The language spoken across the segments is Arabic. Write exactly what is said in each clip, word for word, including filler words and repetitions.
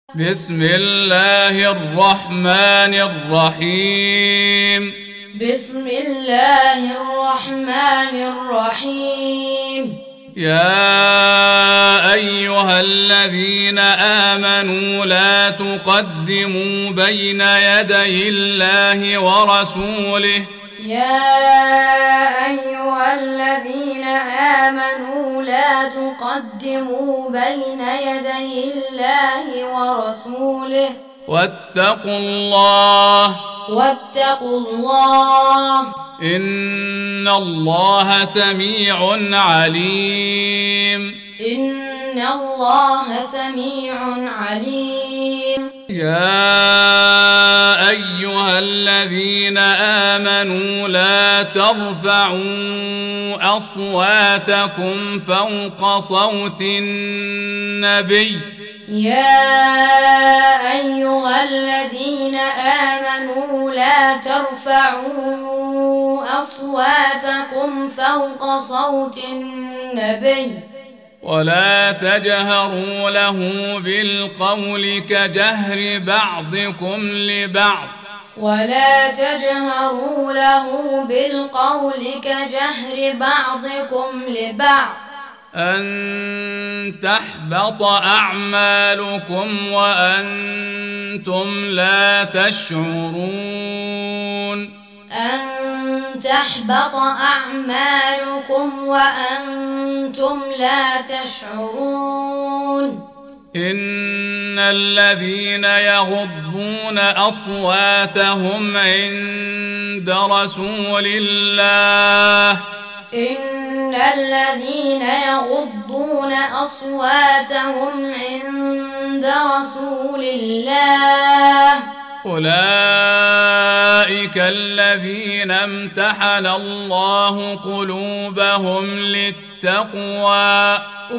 بسم الله الرحمن الرحيم بسم الله الرحمن الرحيم يا أيها الذين آمنوا لا تقدموا بين يدي الله ورسوله يا أيها الذين آمنوا لا تقدموا بين يدي الله ورسوله واتقوا الله واتقوا الله إن الله سميع عليم إن الله سميع عليم يا أيها الذين آمنوا لا ترفعوا أصواتكم فوق صوت النبي يا أيها الذين آمنوا لا ترفعوا أصواتكم فوق صوت النبي ولا تجهروا له بالقول كجهر بعضكم لبعض ولا تجهروا له بالقول كجهر بعضكم لبعض أن تحبط أعمالكم وأنتم لا تشعرون أن تحبط أعمالكم وأنتم لا تشعرون إن الذين يغضون أصواتهم عند رسول الله إن الذين يغضون أصواتهم عند رسول الله أولئك الذين امتحن الله قلوبهم للتقوى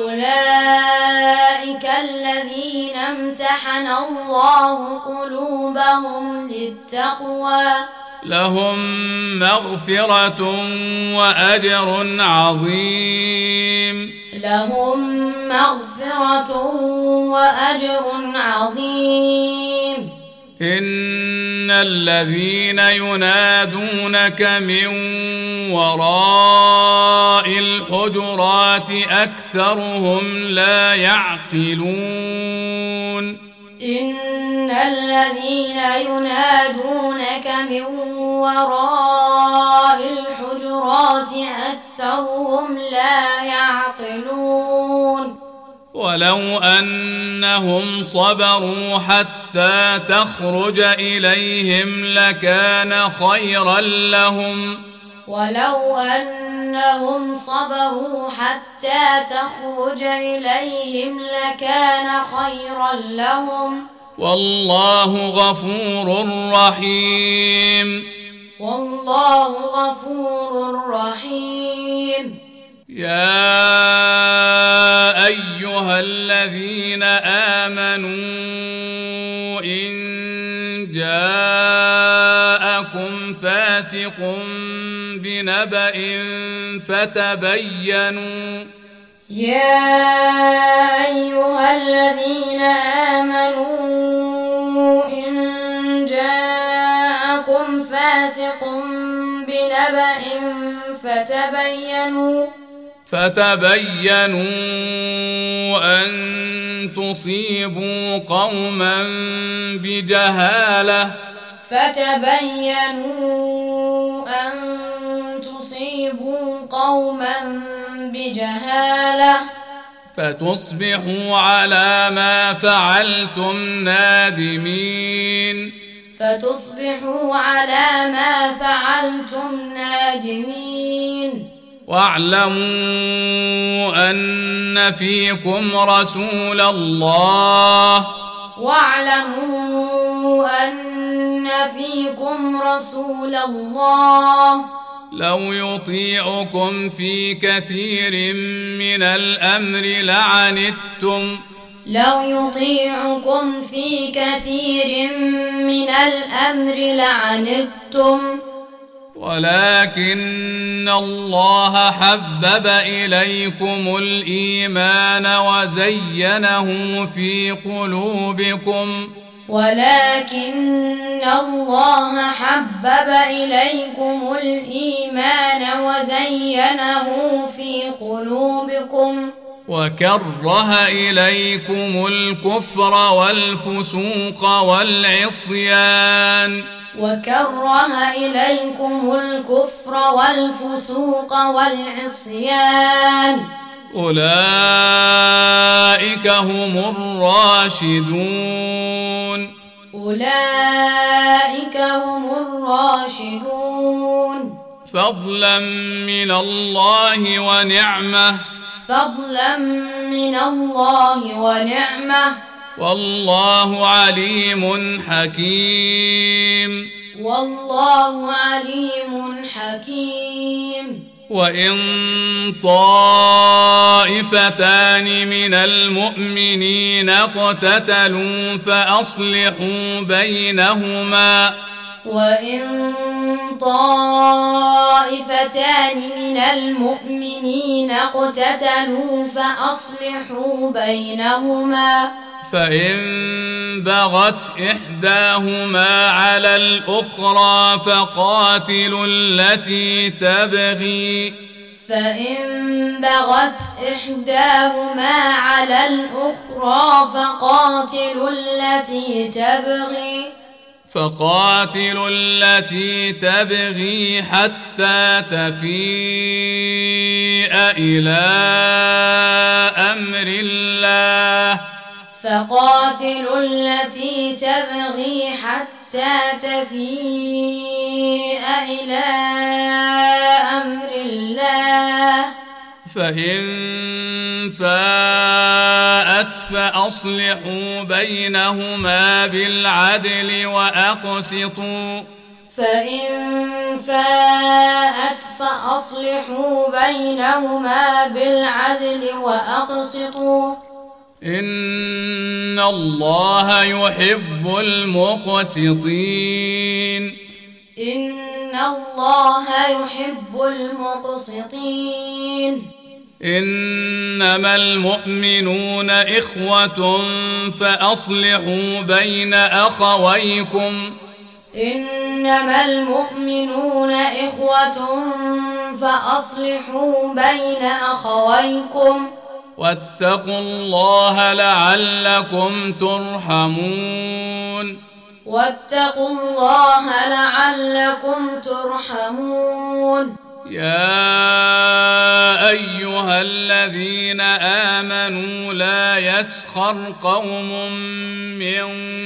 أولئك الذين امتحن الله قلوبهم للتقوى لهم مغفرة وأجر عظيم لهم مغفرة وأجر عظيم إن الذين ينادونك من وراء الحجرات أكثرهم لا يعقلون إن الذين ينادونك من وراء الحجرات أكثرهم لا يعقلون ولو أنهم صبروا حتى تخرج إليهم لكان خيرا لهم ولو أنهم صبروا حتى تخرج إليهم لكان خيرا لهم والله غفور رحيم والله غفور رحيم يا أيها الذين آمنوا إن جاءكم فاسق بنبأ فتبينوا يا أيها الذين آمنوا إن جاءكم فاسق بنبأ فتبينوا فتبينوا أن تصيبوا قوما بجهالة فتبينوا أن تصيبوا قوما بجهالة فتصبحوا على ما فعلتم نادمين فتصبحوا على ما فعلتم نادمين واعلموا أن فيكم رسول الله واعلموا أن فيكم رسول الله لو يطيعكم في كثير من الأمر لعنتم لو يطيعكم في كثير من الأمر لعنتم ولكن الله حبب إليكم الإيمان وزينه في قلوبكم ولكن الله حبب إليكم الإيمان وزينه في قلوبكم وكره إليكم الكفر والفسوق والعصيان وكره إليكم الكفر والفسوق والعصيان أولئك هم الراشدون أولئك هم الراشدون فضلا من الله ونعمة فضلا من الله ونعمة والله عليم حكيم والله عليم حكيم وإن طائفتان من المؤمنين اقتتلوا فأصلحوا بينهما وإن طائفتان من المؤمنين اقتتلوا فأصلحوا بينهما فإن بغت إحداهما على الأخرى فقاتلوا التي تبغي فإن بغت إحداهما على الأخرى فقاتلوا التي تبغي فقاتلوا التي تبغي حتى تفيء إلى أمر الله فقاتلوا التي تبغي حتى تفيء إلى أمر الله فإن فاءت فأصلحوا بينهما بالعدل وأقسطوا فإن فاءت فأصلحوا بينهما بالعدل وأقسطوا إن الله يحب المقسطين إن الله يحب المقسطين إنما المؤمنون إخوة فأصلحوا بين أخويكم إنما المؤمنون إخوة فأصلحوا بين أخويكم واتقوا الله لعلكم ترحمون واتقوا الله لعلكم ترحمون يا أيها الذين آمنوا لا يسخر قوم من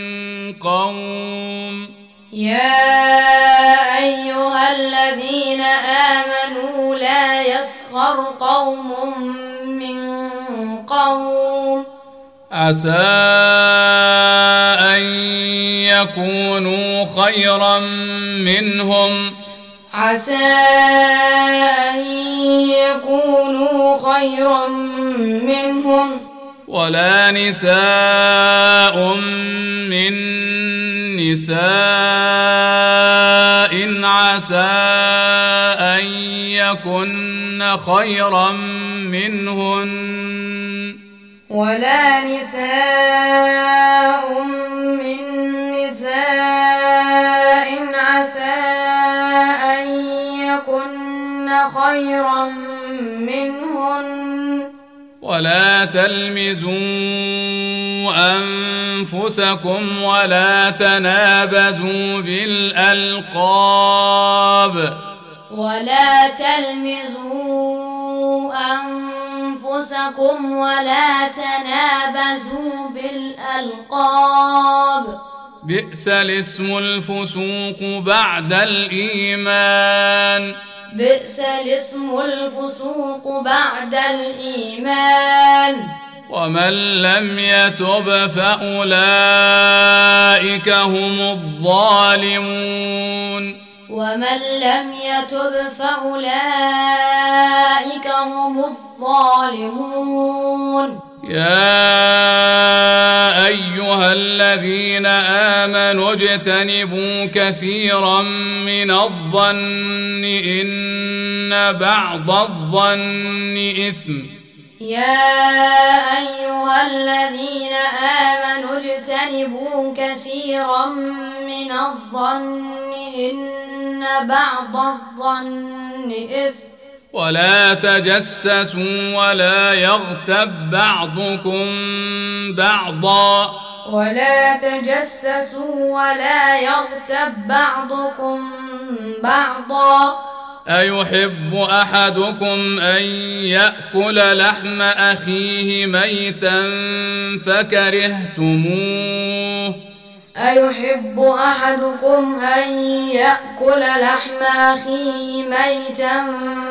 قوم يا أيها الذين آمنوا لا يسخر قوم من قوم عسى أن يكونوا خيرا منهم عسى أن يكونوا خيرا منهم ولا نساء من نساء عسى أن يكن خيرا منهن ولا نساء من نساء عسى أن يكن خيرا منهن ولا تلمزوا أنفسكم ولا تنابزوا بالألقاب ولا تلمزوا أنفسكم ولا تنابزوا بالألقاب بئس الاسم الفسوق بعد الإيمان بئس الاسم الفسوق بعد الإيمان ومن لم يتب فأولئك هم الظالمون ومن لم يتب فأولئك هم الظالمون يا أيها الذين آمنوا اجتنبوا كثيرا من الظن إن بعض الظن إثم. يا أيها الذين آمنوا اجتنبوا كثيرا من الظن إن بعض الظن إثم. ولا تجسسوا ولا يغتب بعضكم بعضا ولا تجسسوا ولا يغتب بعضكم بعضا أيحب أحدكم أن يأكل لحم أخيه ميتا فكرهتموه أيحب أحدكم أن يأكل لحم أخيه ميتا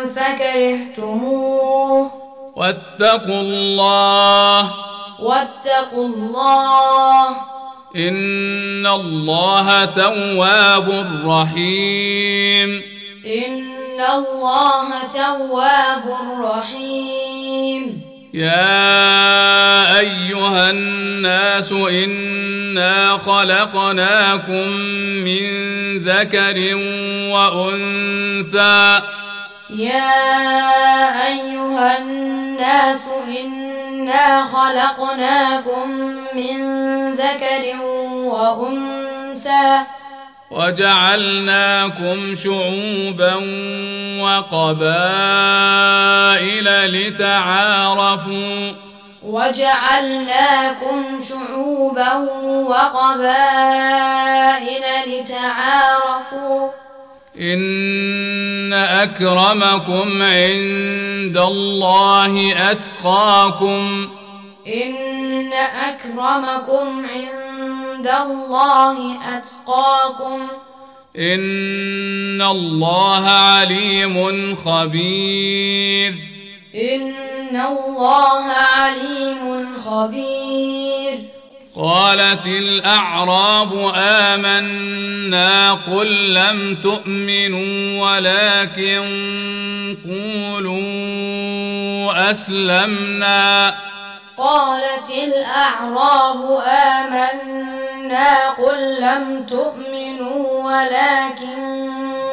فكرهتموه واتقوا الله واتقوا الله إن الله تواب رحيم. إن الله تواب رحيم. يا أيها الناس إنا خلقناكم من ذكر وأنثى يا أيها الناس إنا خلقناكم من ذكر وأنثى وجعلناكم شعوبا وقبائل لتعارفوا وجعلناكم شعوبا وقبائل لتعارفوا إن أكرمكم عند الله أتقاكم إن أكرمكم عند الله أتقاكم إن الله عليم خبير. إن الله عليم خبير. قالت الأعراب آمنا قل لم تؤمنوا ولكن قولوا أسلمنا قالت الأعراب آمنا قل لم تؤمنوا ولكن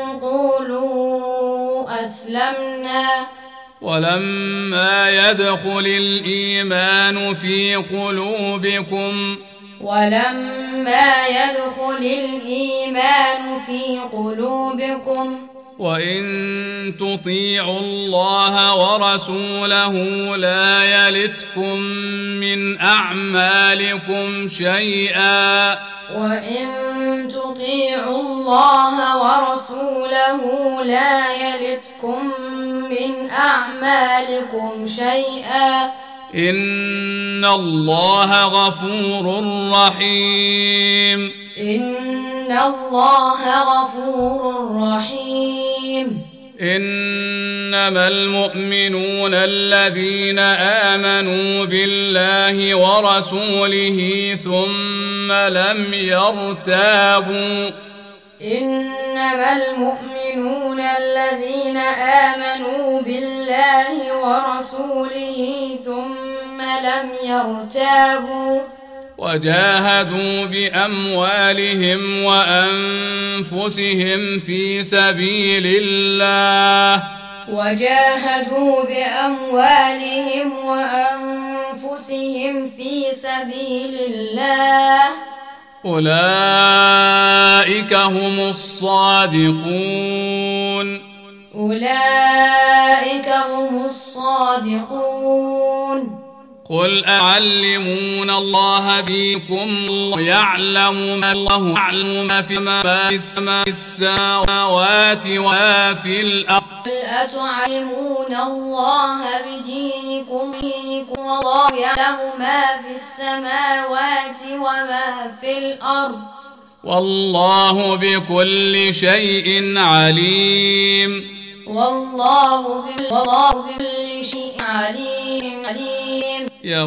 قولوا أسلمنا ولما يدخل الإيمان في قلوبكم ولما يدخل الإيمان في قلوبكم وإن تطيعوا الله ورسوله لا يلتكم من أعمالكم شيئا وإن تطيعوا الله ورسوله لا يلتكم من أعمالكم شيئا إن الله غفور رحيم. إن الله غفور رحيم. إنما المؤمنون الذين آمنوا بالله ورسوله ثم لم يرتابوا إنما المؤمنون الذين آمنوا بالله ورسوله ثم لم يرتابوا وجاهدوا بأموالهم وأنفسهم في سبيل الله وجاهدوا بأموالهم وأنفسهم في سبيل الله أولئك هم الصادقون أولئك هم الصادقون قل أعلمون الله بكم يعلم ما الله يعلم ما في السماوات وما في الأرض قل أتعلمون الله بدينكم والله يعلم ما في السماوات وما في الأرض والله بكل شيء عليم والله بكل شيء عليم عليم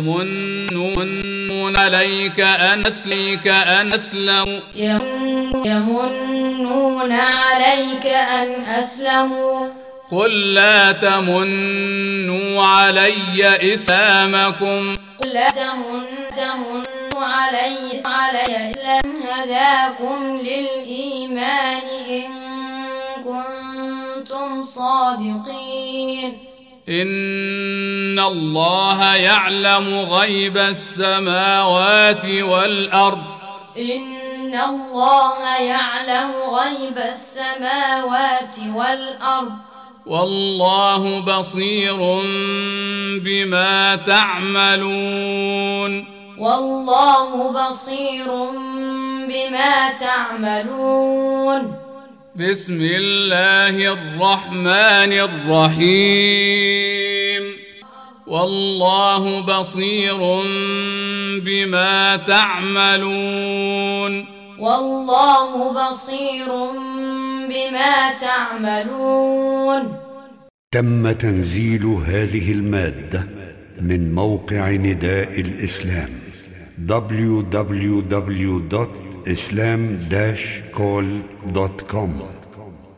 يمنون عليك أن أسلمك أن أسلموا يمنون عليك أن أسلموا قل لا تمنوا علي إسلامكم قل لا تمنوا علي علي إسلام هداكم للإيمان إن كنتم صادقين. إن الله يعلم غيب السماوات والأرض إن الله يعلم غيب السماوات والأرض والله بصير بما تعملون والله بصير بما تعملون. بسم الله الرحمن الرحيم. والله بصير بما تعملون والله بصير بما تعملون. تم تنزيل هذه المادة من موقع نداء الإسلام دبليو دبليو دبليو دوت إسلام داش كول دوت كوم.